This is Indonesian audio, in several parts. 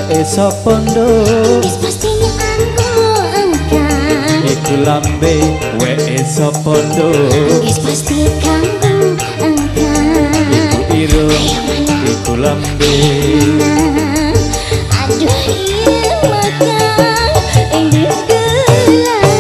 sapa nduk wis pastinya aku engkang iku lambe weke sapa nduk wis pasti kamu engkang iku irung iku lambe aduh iya makang ini gelang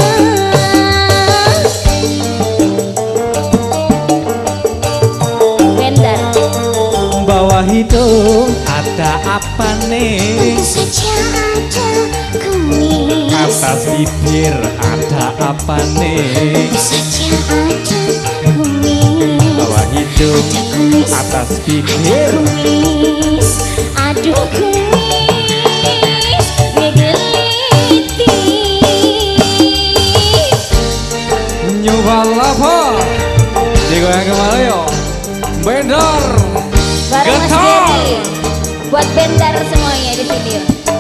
Bender bawah hidung ada apa nih saja ada kumis atas bibir ada apa nih saja ada kumis bawah hidung atas bibir kumis aduh kumis ngegeliti nyuwal apa digoyang kemana yo Bender bareng Mas Getar. Jerry buat Bender semuanya di sini.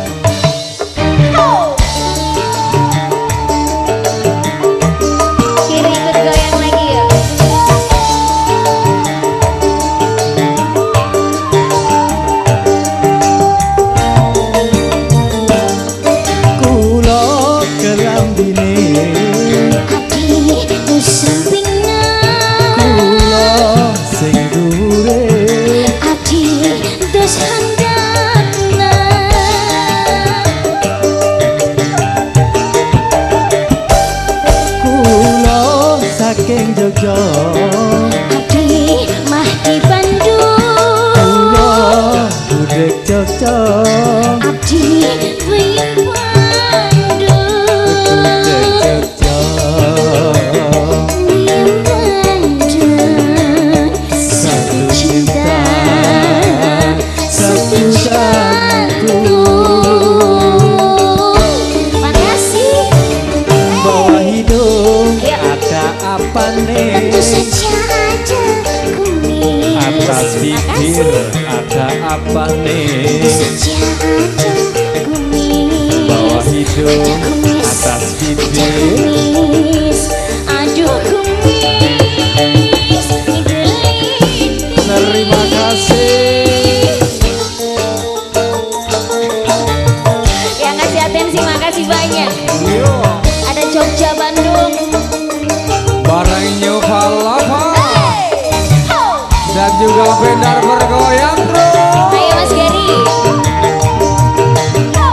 Kiri ikut goyang lagi yuk. kulo kelambine Adi sampingnya kulo sing dhuwure Adi dos handapna kulo saking Jogja Adi mah di Bandung kulo budek Jogja Adi wayang Bandung budek Jogja wayang Bandung satu cinta satu jantung. Makasih. bawah hidung Ayo. ada apa Tentu nih saja ada kumis. atas bibir Makasih. ada apa Tentu nih saja ada kumis. bawah hidung kumis. atas Ada bibir kumis. Aduh kumis. Ngegeliti. terima kasih Yang ngasih atensi makasih banyak. yo Ada Jogja Bandung. bareng nyuwal apa Hey! Ho! dan juga Bender bergoyang bro Ayo Mas Gary. Ho!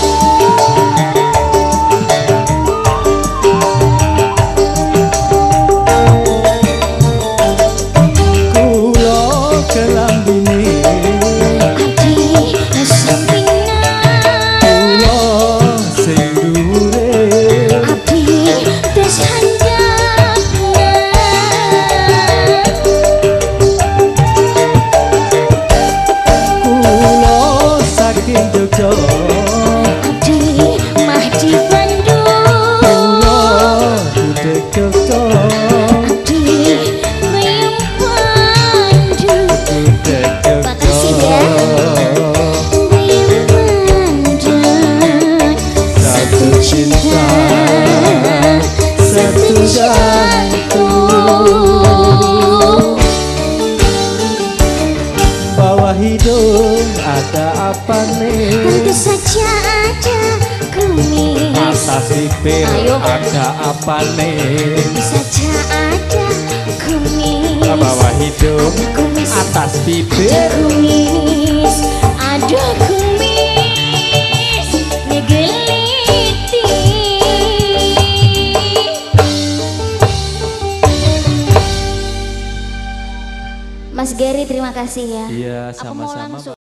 kulo kelambine Adi sampingnya kulo sing dhuwure Adi dos handapna kulo saking Jogja Adi mah di Bandung kulo budek Jogja Adi wayang Bandung budek Makasih Jogja ya. wayang Bandung satu cinta satu jantung bawah hidung ada apa nih Tentu saja ada kumis. atas bibir Ayo. ada apa nih Tentu saja ada kumis. bawah hidung Ada kumis. atas Ada bibir kumis. Ada kumis. Ngegeliti. Mas Gary terima kasih ya. iya Aku mau sama-sama langsung.